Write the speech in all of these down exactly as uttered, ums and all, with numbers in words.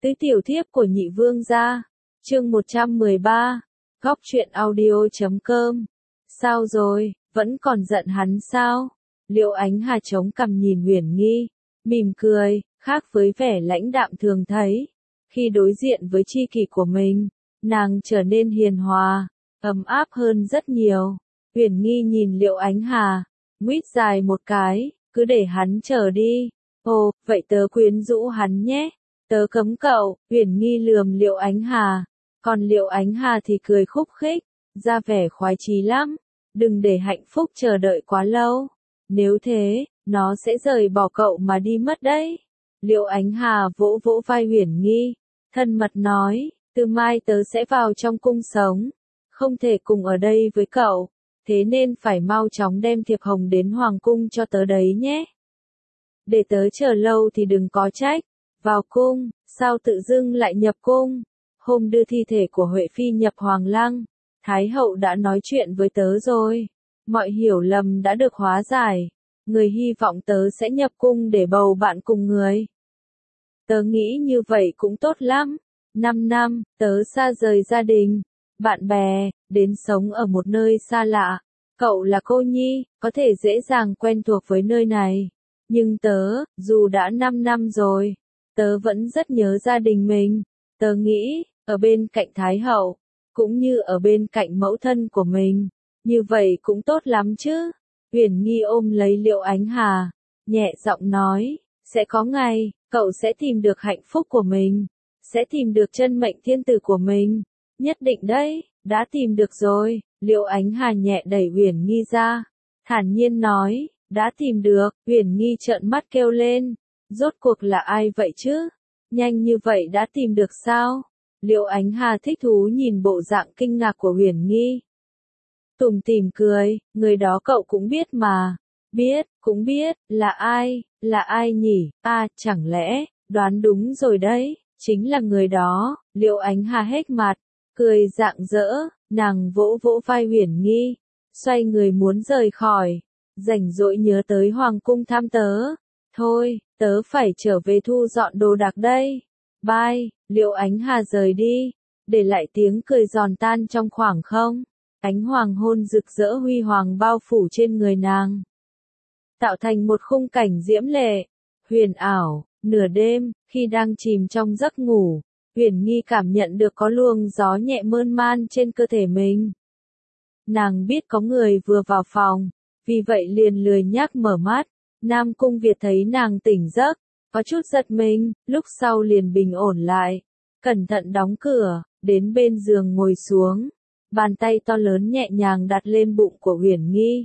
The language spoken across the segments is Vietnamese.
Tứ tiểu thiếp của nhị vương gia, chương một trăm mười ba, góc truyện audio chấm com. Sao rồi, vẫn còn giận hắn sao? Liệu Ánh Hà chống cằm nhìn Uyển Nghi, mỉm cười, khác với vẻ lãnh đạm thường thấy. Khi đối diện với tri kỷ của mình, nàng trở nên hiền hòa, ấm áp hơn rất nhiều. Uyển Nghi nhìn Liệu Ánh Hà, nguyết dài một cái, cứ để hắn chờ đi. Ồ, vậy tớ quyến rũ hắn nhé. Tớ cấm cậu. Uyển Nghi lườm Liệu Ánh Hà, còn Liệu Ánh Hà thì cười khúc khích, ra vẻ khoái chí lắm. Đừng để hạnh phúc chờ đợi quá lâu. Nếu thế, nó sẽ rời bỏ cậu mà đi mất đấy. Liệu Ánh Hà vỗ vỗ vai Uyển Nghi, thân mật nói, từ mai tớ sẽ vào trong cung sống, không thể cùng ở đây với cậu, thế nên phải mau chóng đem thiệp hồng đến hoàng cung cho tớ đấy nhé. Để tớ chờ lâu thì đừng có trách. Vào cung, sao tự dưng lại nhập cung? Hôm đưa thi thể của Huệ Phi nhập hoàng lăng, Thái hậu đã nói chuyện với tớ rồi. Mọi hiểu lầm đã được hóa giải. Người hy vọng tớ sẽ nhập cung để bầu bạn cùng người. Tớ nghĩ như vậy cũng tốt lắm. Năm năm, tớ xa rời gia đình, bạn bè, đến sống ở một nơi xa lạ. Cậu là cô nhi, có thể dễ dàng quen thuộc với nơi này. Nhưng tớ, dù đã năm năm rồi, tớ vẫn rất nhớ gia đình mình. Tớ nghĩ, ở bên cạnh Thái hậu, cũng như ở bên cạnh mẫu thân của mình, như vậy cũng tốt lắm chứ. Uyển Nghi ôm lấy Liệu Ánh Hà, nhẹ giọng nói, sẽ có ngày, cậu sẽ tìm được hạnh phúc của mình, sẽ tìm được chân mệnh thiên tử của mình, nhất định đấy, đã tìm được rồi. Liệu Ánh Hà nhẹ đẩy Uyển Nghi ra, thản nhiên nói, đã tìm được. Uyển Nghi trợn mắt kêu lên, rốt cuộc là ai vậy chứ? Nhanh như vậy đã tìm được sao? Liệu Ánh Hà thích thú nhìn bộ dạng kinh ngạc của Uyển Nghi, tủm tỉm cười, người đó cậu cũng biết mà. Biết, cũng biết, là ai, là ai nhỉ? À, chẳng lẽ, đoán đúng rồi đấy, chính là người đó. Liệu Ánh Hà hết mặt, cười rạng rỡ, nàng vỗ vỗ vai Uyển Nghi, xoay người muốn rời khỏi, rảnh rỗi nhớ tới hoàng cung thăm tớ. Thôi, tớ phải trở về thu dọn đồ đạc đây. Bye. Liệu Ánh Hà rời đi, để lại tiếng cười giòn tan trong khoảng không. Ánh hoàng hôn rực rỡ huy hoàng bao phủ trên người nàng, tạo thành một khung cảnh diễm lệ, huyền ảo. Nửa đêm, khi đang chìm trong giấc ngủ, Uyển Nghi cảm nhận được có luồng gió nhẹ mơn man trên cơ thể mình. Nàng biết có người vừa vào phòng, vì vậy liền lười nhác mở mắt. Nam Cung Việt thấy nàng tỉnh giấc, có chút giật mình, lúc sau liền bình ổn lại, cẩn thận đóng cửa, đến bên giường ngồi xuống, bàn tay to lớn nhẹ nhàng đặt lên bụng của Uyển Nghi.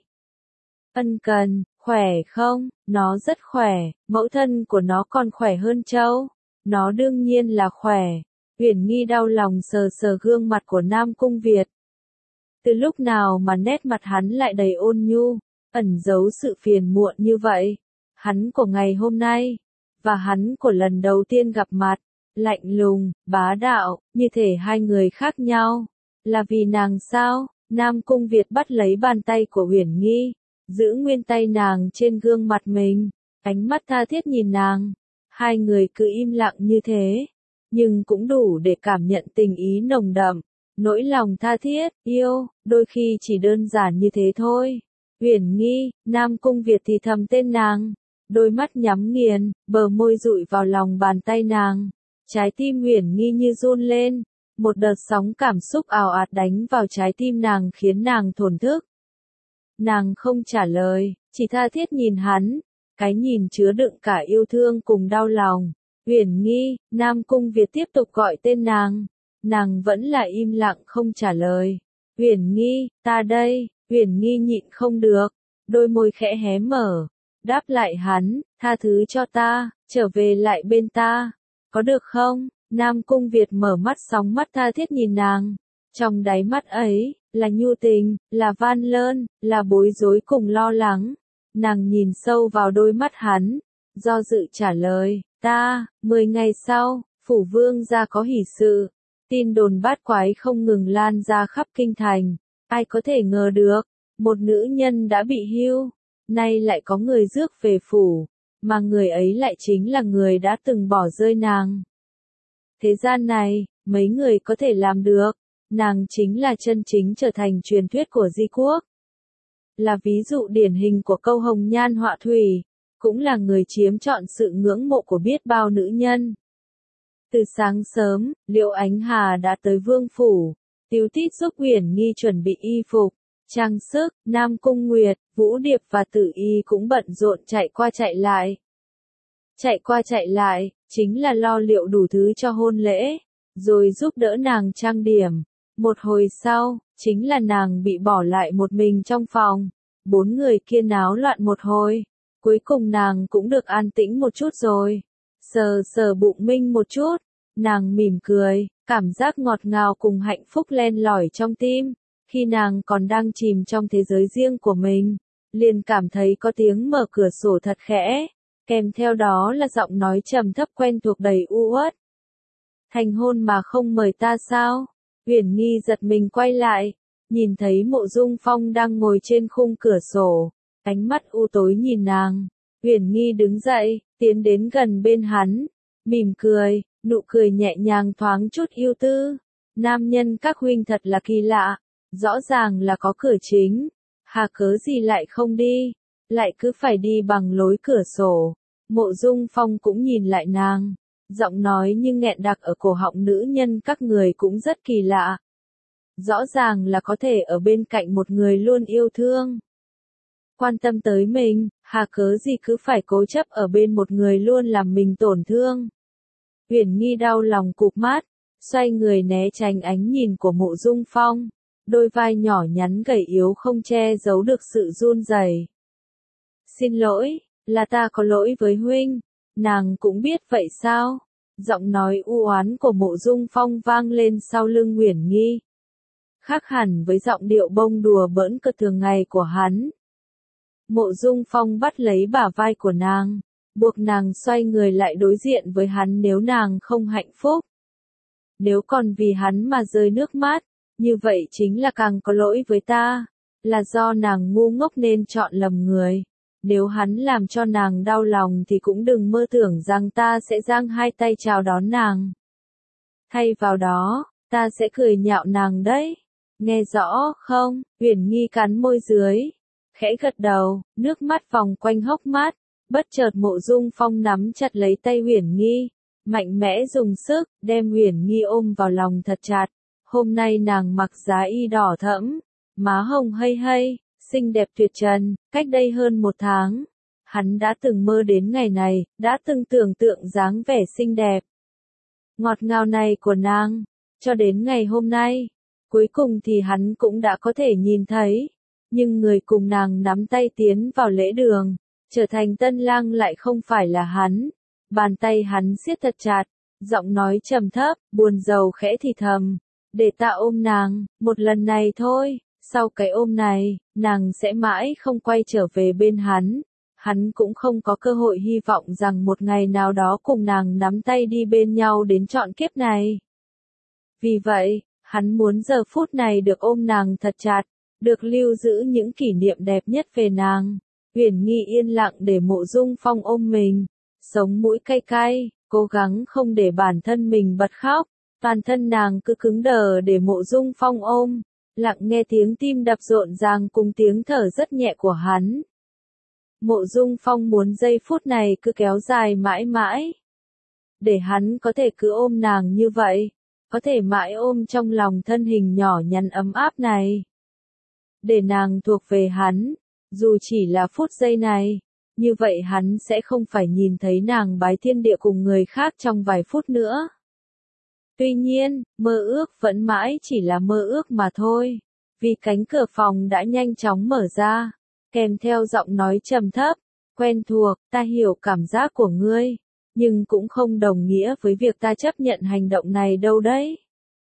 Ân cần, khỏe không? Nó rất khỏe, mẫu thân của nó còn khỏe hơn Châu. Nó đương nhiên là khỏe. Uyển Nghi đau lòng sờ sờ gương mặt của Nam Cung Việt. Từ lúc nào mà nét mặt hắn lại đầy ôn nhu, ẩn giấu sự phiền muộn như vậy? Hắn của ngày hôm nay, và hắn của lần đầu tiên gặp mặt, lạnh lùng, bá đạo, như thể hai người khác nhau. Là vì nàng sao? Nam Cung Việt bắt lấy bàn tay của Uyển Nghi, giữ nguyên tay nàng trên gương mặt mình, ánh mắt tha thiết nhìn nàng. Hai người cứ im lặng như thế, nhưng cũng đủ để cảm nhận tình ý nồng đậm, nỗi lòng tha thiết, yêu, đôi khi chỉ đơn giản như thế thôi. Uyển Nghi. Nam Cung Việt thì thầm tên nàng, đôi mắt nhắm nghiền, bờ môi dụi vào lòng bàn tay nàng. Trái tim Uyển Nghi như run lên, một đợt sóng cảm xúc ào ạt đánh vào trái tim nàng khiến nàng thổn thức. Nàng không trả lời, chỉ tha thiết nhìn hắn, cái nhìn chứa đựng cả yêu thương cùng đau lòng. Uyển Nghi. Nam Cung Việt tiếp tục gọi tên nàng, nàng vẫn là im lặng không trả lời. Uyển Nghi, ta đây. Uyển Nghi nhịn không được, đôi môi khẽ hé mở, đáp lại hắn, tha thứ cho ta, trở về lại bên ta, có được không? Nam Cung Việt mở mắt sóng mắt tha thiết nhìn nàng, trong đáy mắt ấy, là nhu tình, là van lơn, là bối rối cùng lo lắng. Nàng nhìn sâu vào đôi mắt hắn, do dự trả lời, ta. Mười ngày sau, phủ vương gia có hỷ sự, tin đồn bát quái không ngừng lan ra khắp kinh thành. Ai có thể ngờ được, một nữ nhân đã bị hưu, nay lại có người rước về phủ, mà người ấy lại chính là người đã từng bỏ rơi nàng. Thế gian này, mấy người có thể làm được, nàng chính là chân chính trở thành truyền thuyết của Di Quốc. Là ví dụ điển hình của câu hồng nhan họa thủy, cũng là người chiếm trọn sự ngưỡng mộ của biết bao nữ nhân. Từ sáng sớm, Liễu Ánh Hà đã tới vương phủ, tíu tít giúp Uyển Nghi chuẩn bị y phục, trang sức, Nam Cung Nguyệt, Vũ Điệp và Tử Y cũng bận rộn chạy qua chạy lại. Chạy qua chạy lại, chính là lo liệu đủ thứ cho hôn lễ, rồi giúp đỡ nàng trang điểm. Một hồi sau, chính là nàng bị bỏ lại một mình trong phòng, bốn người kia náo loạn một hồi, cuối cùng nàng cũng được an tĩnh một chút rồi. Sờ sờ bụng Minh một chút, nàng mỉm cười, cảm giác ngọt ngào cùng hạnh phúc len lỏi trong tim. Khi nàng còn đang chìm trong thế giới riêng của mình, liền cảm thấy có tiếng mở cửa sổ thật khẽ, kèm theo đó là giọng nói trầm thấp quen thuộc đầy u uất. Thành hôn mà không mời ta sao? Uyển Nghi giật mình quay lại, nhìn thấy Mộ Dung Phong đang ngồi trên khung cửa sổ, ánh mắt u tối nhìn nàng. Uyển Nghi đứng dậy, tiến đến gần bên hắn, mỉm cười, nụ cười nhẹ nhàng thoáng chút yêu tư. Nam nhân các huynh thật là kỳ lạ, rõ ràng là có cửa chính, hà cớ gì lại không đi, lại cứ phải đi bằng lối cửa sổ. Mộ Dung Phong cũng nhìn lại nàng, giọng nói như nghẹn đặc ở cổ họng nữ nhân các người cũng rất kỳ lạ. Rõ ràng là có thể ở bên cạnh một người luôn yêu thương, quan tâm tới mình, hà cớ gì cứ phải cố chấp ở bên một người luôn làm mình tổn thương. Uyển Nghi đau lòng cụp mắt, xoay người né tránh ánh nhìn của Mộ Dung Phong, đôi vai nhỏ nhắn gầy yếu không che giấu được sự run rẩy. Xin lỗi, là ta có lỗi với huynh. Nàng cũng biết vậy sao? Giọng nói u oán của Mộ Dung Phong vang lên sau lưng Uyển Nghi, khác hẳn với giọng điệu bông đùa bỡn cợt thường ngày của hắn. Mộ Dung Phong bắt lấy bả vai của nàng, buộc nàng xoay người lại đối diện với hắn nếu nàng không hạnh phúc. Nếu còn vì hắn mà rơi nước mắt, như vậy chính là càng có lỗi với ta, là do nàng ngu ngốc nên chọn lầm người. Nếu hắn làm cho nàng đau lòng thì cũng đừng mơ tưởng rằng ta sẽ giang hai tay chào đón nàng. Thay vào đó, ta sẽ cười nhạo nàng đấy. Nghe rõ không? Uyển Nghi cắn môi dưới, khẽ gật đầu, nước mắt vòng quanh hốc mắt. Bất chợt Mộ Dung Phong nắm chặt lấy tay Uyển Nghi, mạnh mẽ dùng sức, đem Uyển Nghi ôm vào lòng thật chặt. Hôm nay nàng mặc giá y đỏ thẫm, má hồng hây hây, xinh đẹp tuyệt trần. Cách đây hơn một tháng, hắn đã từng mơ đến ngày này, đã từng tưởng tượng dáng vẻ xinh đẹp, ngọt ngào này của nàng, cho đến ngày hôm nay, cuối cùng thì hắn cũng đã có thể nhìn thấy. Nhưng người cùng nàng nắm tay tiến vào lễ đường, trở thành tân lang lại không phải là hắn. Bàn tay hắn siết thật chặt, giọng nói trầm thấp, buồn rầu khẽ thì thầm, để ta ôm nàng, một lần này thôi. Sau cái ôm này, nàng sẽ mãi không quay trở về bên hắn. Hắn cũng không có cơ hội hy vọng rằng một ngày nào đó cùng nàng nắm tay đi bên nhau đến trọn kiếp này. Vì vậy, hắn muốn giờ phút này được ôm nàng thật chặt, được lưu giữ những kỷ niệm đẹp nhất về nàng. Uyển Nghi yên lặng để Mộ Dung Phong ôm mình, sống mũi cay cay, cố gắng không để bản thân mình bật khóc. Toàn thân nàng cứ cứng đờ để Mộ Dung Phong ôm, lặng nghe tiếng tim đập rộn ràng cùng tiếng thở rất nhẹ của hắn. Mộ Dung Phong muốn giây phút này cứ kéo dài mãi mãi, để hắn có thể cứ ôm nàng như vậy, có thể mãi ôm trong lòng thân hình nhỏ nhắn ấm áp này. Để nàng thuộc về hắn, dù chỉ là phút giây này, như vậy hắn sẽ không phải nhìn thấy nàng bái thiên địa cùng người khác trong vài phút nữa. Tuy nhiên, mơ ước vẫn mãi chỉ là mơ ước mà thôi, vì cánh cửa phòng đã nhanh chóng mở ra, kèm theo giọng nói trầm thấp, quen thuộc, ta hiểu cảm giác của ngươi, nhưng cũng không đồng nghĩa với việc ta chấp nhận hành động này đâu đấy.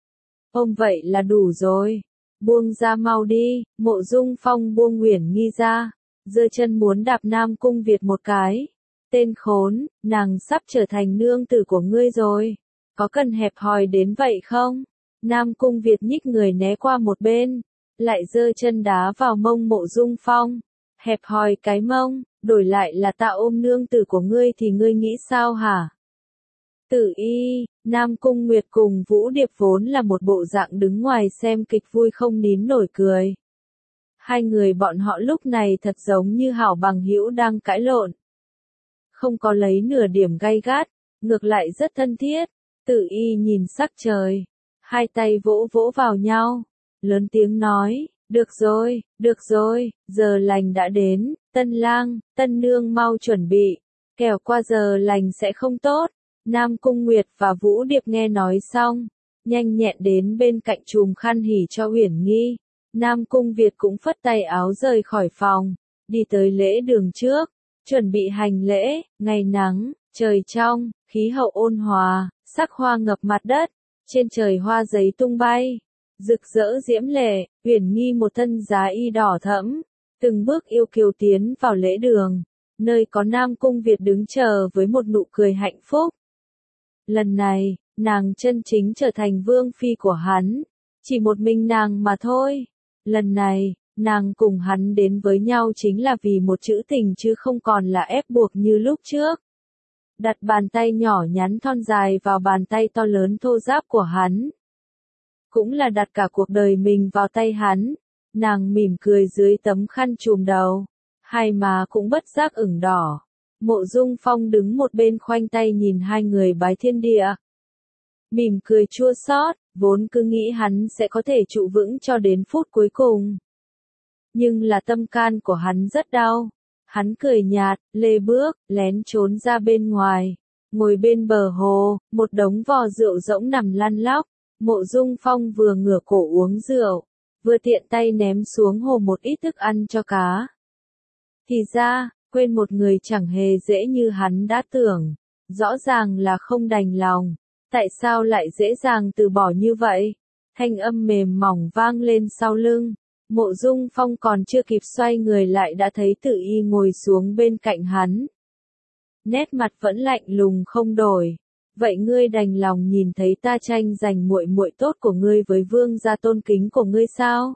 Ôm vậy là đủ rồi, buông ra mau đi. Mộ Dung Phong buông Uyển Nghi ra, giơ chân muốn đạp Nam Cung Việt một cái. Tên khốn, nàng sắp trở thành nương tử của ngươi rồi. Có cần hẹp hòi đến vậy không? Nam Cung Việt nhích người né qua một bên, lại giơ chân đá vào mông Mộ Dung Phong. Hẹp hòi cái mông, đổi lại là ta ôm nương tử của ngươi thì ngươi nghĩ sao hả? Tử Y, Nam Cung Nguyệt cùng Vũ Điệp vốn là một bộ dạng đứng ngoài xem kịch vui không nín nổi cười. Hai người bọn họ lúc này thật giống như hảo bằng hữu đang cãi lộn. Không có lấy nửa điểm gay gắt, ngược lại rất thân thiết. Tử Y nhìn sắc trời, hai tay vỗ vỗ vào nhau, lớn tiếng nói, được rồi, được rồi, giờ lành đã đến, tân lang, tân nương mau chuẩn bị, kẻo qua giờ lành sẽ không tốt. Nam Cung Nguyệt và Vũ Điệp nghe nói xong, nhanh nhẹn đến bên cạnh chùm khăn hỉ cho Uyển Nghi. Nam Cung Việt cũng phất tay áo rời khỏi phòng, đi tới lễ đường trước, chuẩn bị hành lễ. Ngày nắng, trời trong, khí hậu ôn hòa, sắc hoa ngập mặt đất, trên trời hoa giấy tung bay, rực rỡ diễm lệ. Uyển Nghi một thân giá y đỏ thẫm, từng bước yêu kiều tiến vào lễ đường, nơi có Nam Cung Việt đứng chờ với một nụ cười hạnh phúc. Lần này, nàng chân chính trở thành vương phi của hắn, chỉ một mình nàng mà thôi. Lần này, nàng cùng hắn đến với nhau chính là vì một chữ tình chứ không còn là ép buộc như lúc trước. Đặt bàn tay nhỏ nhắn thon dài vào bàn tay to lớn thô ráp của hắn. Cũng là đặt cả cuộc đời mình vào tay hắn. Nàng mỉm cười dưới tấm khăn trùm đầu, hai má cũng bất giác ửng đỏ. Mộ Dung Phong đứng một bên khoanh tay nhìn hai người bái thiên địa. Mỉm cười chua xót, vốn cứ nghĩ hắn sẽ có thể trụ vững cho đến phút cuối cùng. Nhưng là tâm can của hắn rất đau. Hắn cười nhạt, lê bước, lén trốn ra bên ngoài. Ngồi bên bờ hồ, một đống vò rượu rỗng nằm lăn lóc. Mộ Dung Phong vừa ngửa cổ uống rượu, vừa tiện tay ném xuống hồ một ít thức ăn cho cá. Thì ra, quên một người chẳng hề dễ như hắn đã tưởng. Rõ ràng là không đành lòng. Tại sao lại dễ dàng từ bỏ như vậy? Thanh âm mềm mỏng vang lên sau lưng. Mộ Dung Phong còn chưa kịp xoay người lại đã thấy Tử Y ngồi xuống bên cạnh hắn. Nét mặt vẫn lạnh lùng không đổi. Vậy ngươi đành lòng nhìn thấy ta tranh giành muội muội tốt của ngươi với vương gia tôn kính của ngươi sao?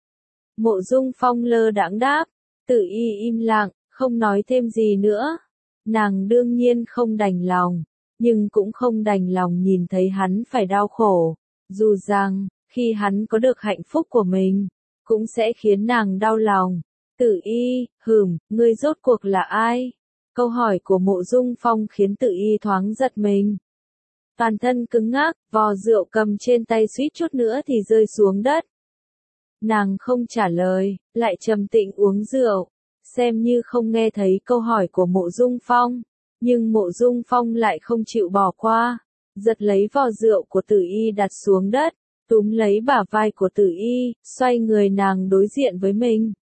Mộ Dung Phong lơ đãng đáp. Tử Y im lặng, không nói thêm gì nữa. Nàng đương nhiên không đành lòng, nhưng cũng không đành lòng nhìn thấy hắn phải đau khổ. Dù rằng, khi hắn có được hạnh phúc của mình, cũng sẽ khiến nàng đau lòng. Tử Y, hừm, ngươi rốt cuộc là ai? Câu hỏi của Mộ Dung Phong khiến Tử Y thoáng giật mình. Toàn thân cứng ngắc, vò rượu cầm trên tay suýt chút nữa thì rơi xuống đất. Nàng không trả lời, lại trầm tĩnh uống rượu, xem như không nghe thấy câu hỏi của Mộ Dung Phong. Nhưng Mộ Dung Phong lại không chịu bỏ qua, giật lấy vò rượu của Tử Y đặt xuống đất, túm lấy bả vai của Tử Y, xoay người nàng đối diện với mình.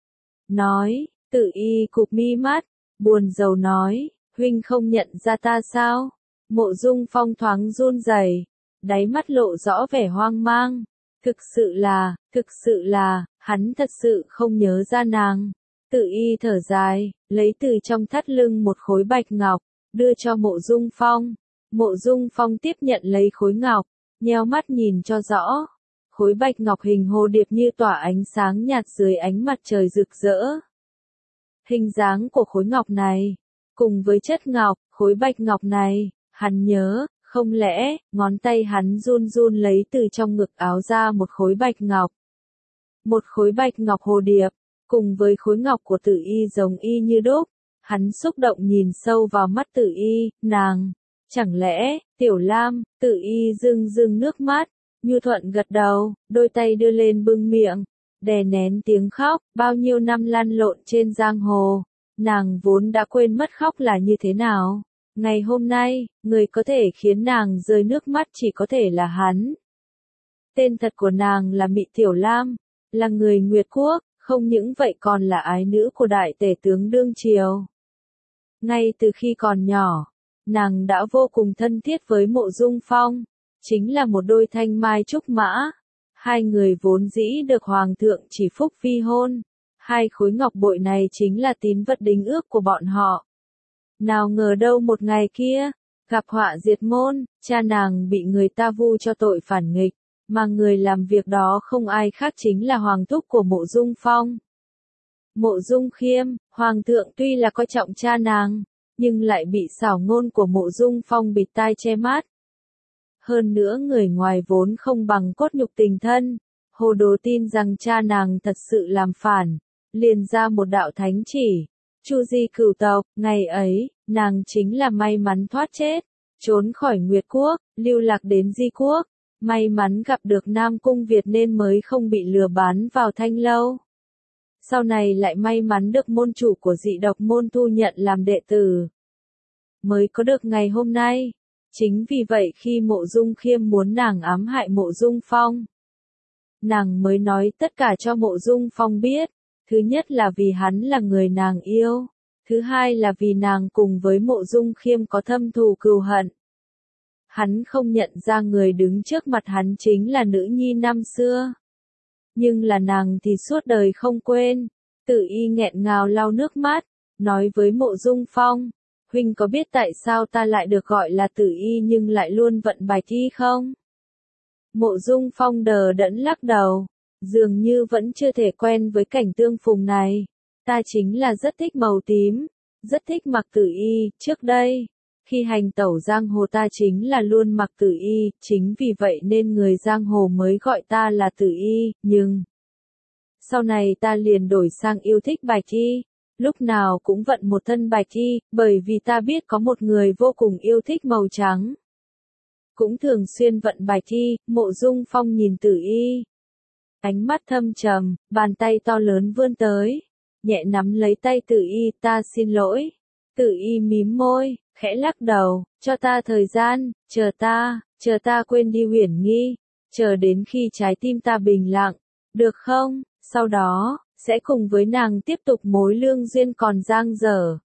Nói, Tử Y cụp mi mắt, buồn rầu nói, huynh không nhận ra ta sao? Mộ Dung Phong thoáng run rẩy, đáy mắt lộ rõ vẻ hoang mang. Thực sự là, thực sự là, hắn thật sự không nhớ ra nàng. Tử Y thở dài, lấy từ trong thắt lưng một khối bạch ngọc, đưa cho Mộ Dung Phong. Mộ Dung Phong tiếp nhận lấy khối ngọc, nheo mắt nhìn cho rõ. Khối bạch ngọc hình hồ điệp như tỏa ánh sáng nhạt dưới ánh mặt trời rực rỡ. Hình dáng của khối ngọc này, cùng với chất ngọc, khối bạch ngọc này, hắn nhớ, không lẽ, ngón tay hắn run run lấy từ trong ngực áo ra một khối bạch ngọc. Một khối bạch ngọc hồ điệp, cùng với khối ngọc của Tử Y giống y như đúc. Hắn xúc động nhìn sâu vào mắt Tử Y, nàng, chẳng lẽ, Tiểu Lam? Tử Y rưng rưng nước mắt, nhu thuận gật đầu, đôi tay đưa lên bưng miệng, đè nén tiếng khóc. Bao nhiêu năm lăn lộn trên giang hồ, nàng vốn đã quên mất khóc là như thế nào. Ngày hôm nay, người có thể khiến nàng rơi nước mắt chỉ có thể là hắn. Tên thật của nàng là Mị Tiểu Lam, là người Nguyệt Quốc, không những vậy còn là ái nữ của đại tể tướng đương triều. Ngay từ khi còn nhỏ, nàng đã vô cùng thân thiết với Mộ Dung Phong, chính là một đôi thanh mai trúc mã. Hai người vốn dĩ được hoàng thượng chỉ phúc vi hôn, hai khối ngọc bội này chính là tín vật đính ước của bọn họ. Nào ngờ đâu một ngày kia, gặp họa diệt môn, cha nàng bị người ta vu cho tội phản nghịch, mà người làm việc đó không ai khác chính là hoàng thúc của Mộ Dung Phong. Mộ Dung Khiêm, hoàng thượng tuy là coi trọng cha nàng, nhưng lại bị xảo ngôn của Mộ Dung Phong bịt tai che mắt. Hơn nữa người ngoài vốn không bằng cốt nhục tình thân, hồ đồ tin rằng cha nàng thật sự làm phản, liền ra một đạo thánh chỉ, chu di cửu tộc, ngày ấy, nàng chính là may mắn thoát chết, trốn khỏi Nguyệt Quốc, lưu lạc đến Di Quốc, may mắn gặp được Nam Cung Việt nên mới không bị lừa bán vào Thanh Lâu. Sau này lại may mắn được môn chủ của dị độc môn thu nhận làm đệ tử, mới có được ngày hôm nay. Chính vì vậy khi Mộ Dung Khiêm muốn nàng ám hại Mộ Dung Phong, nàng mới nói tất cả cho Mộ Dung Phong biết. Thứ nhất là vì hắn là người nàng yêu, thứ hai là vì nàng cùng với Mộ Dung Khiêm có thâm thù cừu hận. Hắn không nhận ra người đứng trước mặt hắn chính là nữ nhi năm xưa, nhưng là nàng thì suốt đời không quên. Tử Y nghẹn ngào lau nước mắt, nói với Mộ Dung Phong, huynh có biết tại sao ta lại được gọi là Tử Y nhưng lại luôn vận Bạch Y không? Mộ Dung Phong đờ đẫn lắc đầu, dường như vẫn chưa thể quen với cảnh tương phùng này. Ta chính là rất thích màu tím, rất thích mặc Tử Y, trước đây, khi hành tẩu giang hồ ta chính là luôn mặc Tử Y, chính vì vậy nên người giang hồ mới gọi ta là Tử Y, nhưng sau này ta liền đổi sang yêu thích Bạch Y, lúc nào cũng vận một thân Bạch Y, bởi vì ta biết có một người vô cùng yêu thích màu trắng, cũng thường xuyên vận Bạch Y. Mộ Dung Phong nhìn Tử Y, ánh mắt thâm trầm, bàn tay to lớn vươn tới, nhẹ nắm lấy tay Tử Y, ta xin lỗi. Tử Y mím môi, khẽ lắc đầu, cho ta thời gian, chờ ta, chờ ta quên đi Uyển Nghi, chờ đến khi trái tim ta bình lặng, được không? Sau đó, sẽ cùng với nàng tiếp tục mối lương duyên còn dang dở.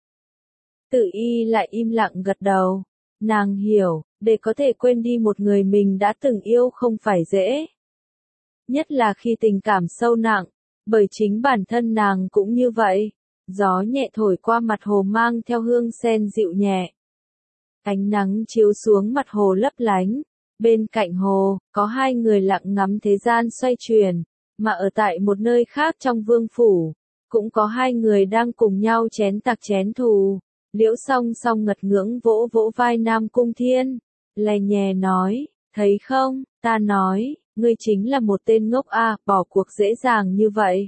Tử Y lại im lặng gật đầu, nàng hiểu, để có thể quên đi một người mình đã từng yêu không phải dễ. Nhất là khi tình cảm sâu nặng, bởi chính bản thân nàng cũng như vậy. Gió nhẹ thổi qua mặt hồ mang theo hương sen dịu nhẹ. Ánh nắng chiếu xuống mặt hồ lấp lánh. Bên cạnh hồ, có hai người lặng ngắm thế gian xoay chuyển, mà ở tại một nơi khác trong vương phủ, cũng có hai người đang cùng nhau chén tạc chén thù. Liễu Song Song ngật ngưỡng vỗ vỗ vai Nam Cung Thiên, lè nhè nói, thấy không, ta nói, ngươi chính là một tên ngốc a, bỏ cuộc dễ dàng như vậy.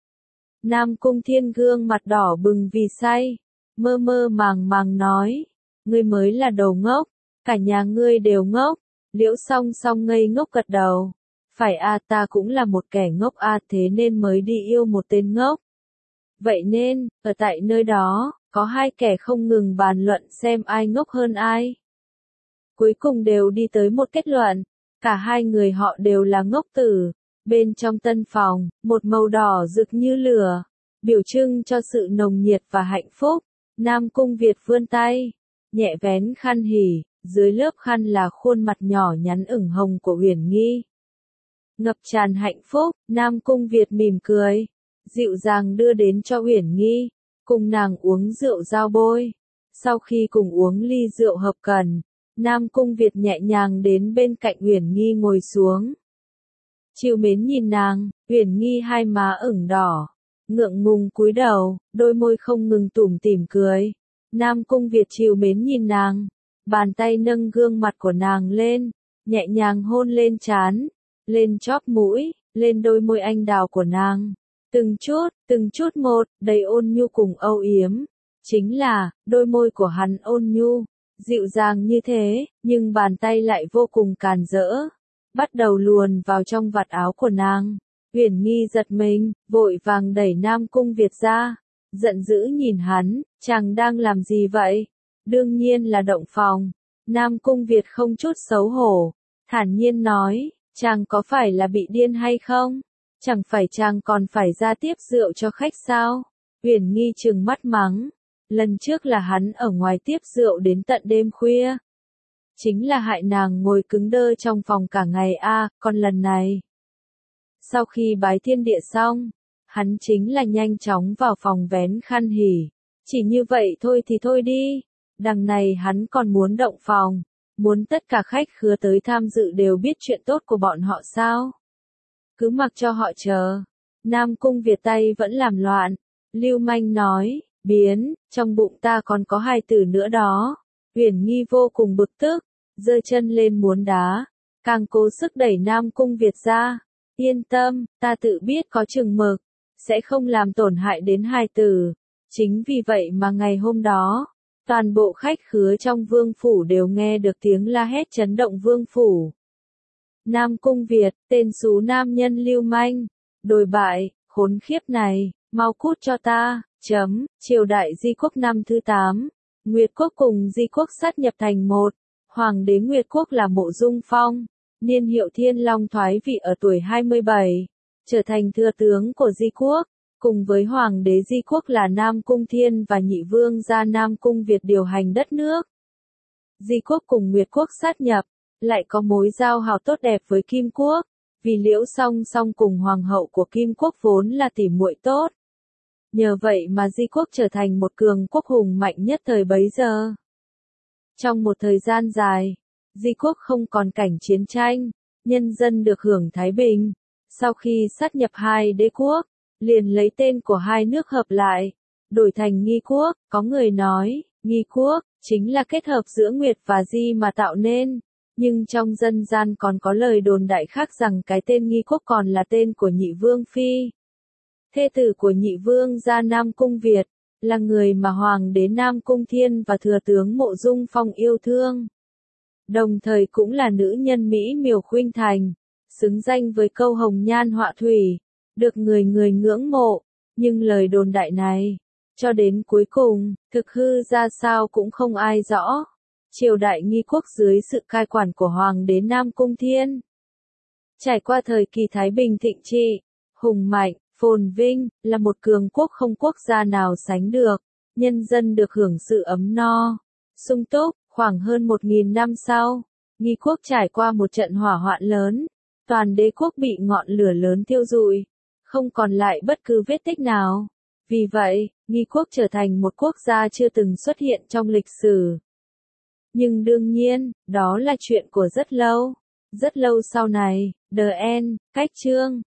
Nam Cung Thiên gương mặt đỏ bừng vì say, mơ mơ màng màng nói, ngươi mới là đồ ngốc, cả nhà ngươi đều ngốc. Liễu Song Song ngây ngốc gật đầu, phải a, ta cũng là một kẻ ngốc a, thế nên mới đi yêu một tên ngốc. Vậy nên, ở tại nơi đó, có hai kẻ không ngừng bàn luận xem ai ngốc hơn ai. Cuối cùng đều đi tới một kết luận, cả hai người họ đều là ngốc tử. Bên trong tân phòng, một màu đỏ rực như lửa, biểu trưng cho sự nồng nhiệt và hạnh phúc. Nam Cung Việt vươn tay, nhẹ vén khăn hỉ, dưới lớp khăn là khuôn mặt nhỏ nhắn ửng hồng của Uyển Nghi. Ngập tràn hạnh phúc, Nam Cung Việt mỉm cười, dịu dàng đưa đến cho Uyển Nghi, cùng nàng uống rượu giao bôi. Sau khi cùng uống ly rượu hợp cần, Nam Cung Việt nhẹ nhàng đến bên cạnh Uyển Nghi ngồi xuống. Trìu mến nhìn nàng, Uyển Nghi hai má ửng đỏ, ngượng ngùng cúi đầu, đôi môi không ngừng tủm tỉm cười. Nam Cung Việt trìu mến nhìn nàng, bàn tay nâng gương mặt của nàng lên, nhẹ nhàng hôn lên trán, lên chóp mũi, lên đôi môi anh đào của nàng. Từng chút, từng chút một, đầy ôn nhu cùng âu yếm. Chính là, đôi môi của hắn ôn nhu, dịu dàng như thế, nhưng bàn tay lại vô cùng càn rỡ. Bắt đầu luồn vào trong vạt áo của nàng. Uyển Nghi giật mình, vội vàng đẩy Nam Cung Việt ra, giận dữ nhìn hắn, chàng đang làm gì vậy? Đương nhiên là động phòng. Nam Cung Việt không chút xấu hổ, thản nhiên nói, chàng có phải là bị điên hay không? Chẳng phải chàng còn phải ra tiếp rượu cho khách sao? Uyển Nghi trừng mắt mắng, lần trước là hắn ở ngoài tiếp rượu đến tận đêm khuya. Chính là hại nàng ngồi cứng đơ trong phòng cả ngày a, à, còn lần này. Sau khi bái thiên địa xong, hắn chính là nhanh chóng vào phòng vén khăn hỉ. Chỉ như vậy thôi thì thôi đi. Đằng này hắn còn muốn động phòng, muốn tất cả khách khứa tới tham dự đều biết chuyện tốt của bọn họ sao? Cứ mặc cho họ chờ. Nam Cung Việt tay vẫn làm loạn, lưu manh nói, biến, trong bụng ta còn có hai từ nữa đó. Uyển Nghi vô cùng bực tức, giơ chân lên muốn đá, càng cố sức đẩy Nam Cung Việt ra. Yên tâm, ta tự biết có chừng mực, sẽ không làm tổn hại đến hai từ. Chính vì vậy mà ngày hôm đó, toàn bộ khách khứa trong vương phủ đều nghe được tiếng la hét chấn động vương phủ. Nam Cung Việt, tên xú nam nhân lưu manh, đồi bại, khốn khiếp này, mau cút cho ta, chấm, triều đại Di Quốc năm thứ tám, Nguyệt Quốc cùng Di Quốc sát nhập thành một, Hoàng đế Nguyệt Quốc là Mộ Dung Phong, niên hiệu Thiên Long thoái vị ở tuổi hai mươi bảy, trở thành thừa tướng của Di Quốc, cùng với Hoàng đế Di Quốc là Nam Cung Thiên và nhị vương gia Nam Cung Việt điều hành đất nước. Di Quốc cùng Nguyệt Quốc sát nhập, lại có mối giao hảo tốt đẹp với Kim Quốc, vì Liễu Song Song cùng hoàng hậu của Kim Quốc vốn là tỉ muội tốt. Nhờ vậy mà Di Quốc trở thành một cường quốc hùng mạnh nhất thời bấy giờ. Trong một thời gian dài, Di Quốc không còn cảnh chiến tranh, nhân dân được hưởng thái bình. Sau khi sát nhập hai đế quốc, liền lấy tên của hai nước hợp lại, đổi thành Nghi Quốc. Có người nói, Nghi Quốc chính là kết hợp giữa Nguyệt và Di mà tạo nên. Nhưng trong dân gian còn có lời đồn đại khác rằng cái tên Nghi Quốc còn là tên của nhị vương phi. Thê tử của nhị vương gia Nam Cung Việt, là người mà Hoàng đế Nam Cung Thiên và thừa tướng Mộ Dung Phong yêu thương. Đồng thời cũng là nữ nhân Mỹ miều khuynh thành, xứng danh với câu hồng nhan họa thủy, được người người ngưỡng mộ. Nhưng lời đồn đại này, cho đến cuối cùng, thực hư ra sao cũng không ai rõ. Triều đại Nghi Quốc dưới sự cai quản của Hoàng đế Nam Cung Thiên, trải qua thời kỳ thái bình thịnh trị, hùng mạnh, phồn vinh, là một cường quốc không quốc gia nào sánh được, nhân dân được hưởng sự ấm no, sung túc. Khoảng hơn một nghìn năm sau, Nghi Quốc trải qua một trận hỏa hoạn lớn, toàn đế quốc bị ngọn lửa lớn thiêu rụi, không còn lại bất cứ vết tích nào. Vì vậy, Nghi Quốc trở thành một quốc gia chưa từng xuất hiện trong lịch sử. Nhưng đương nhiên, đó là chuyện của rất lâu. Rất lâu sau này, The End, cách chương.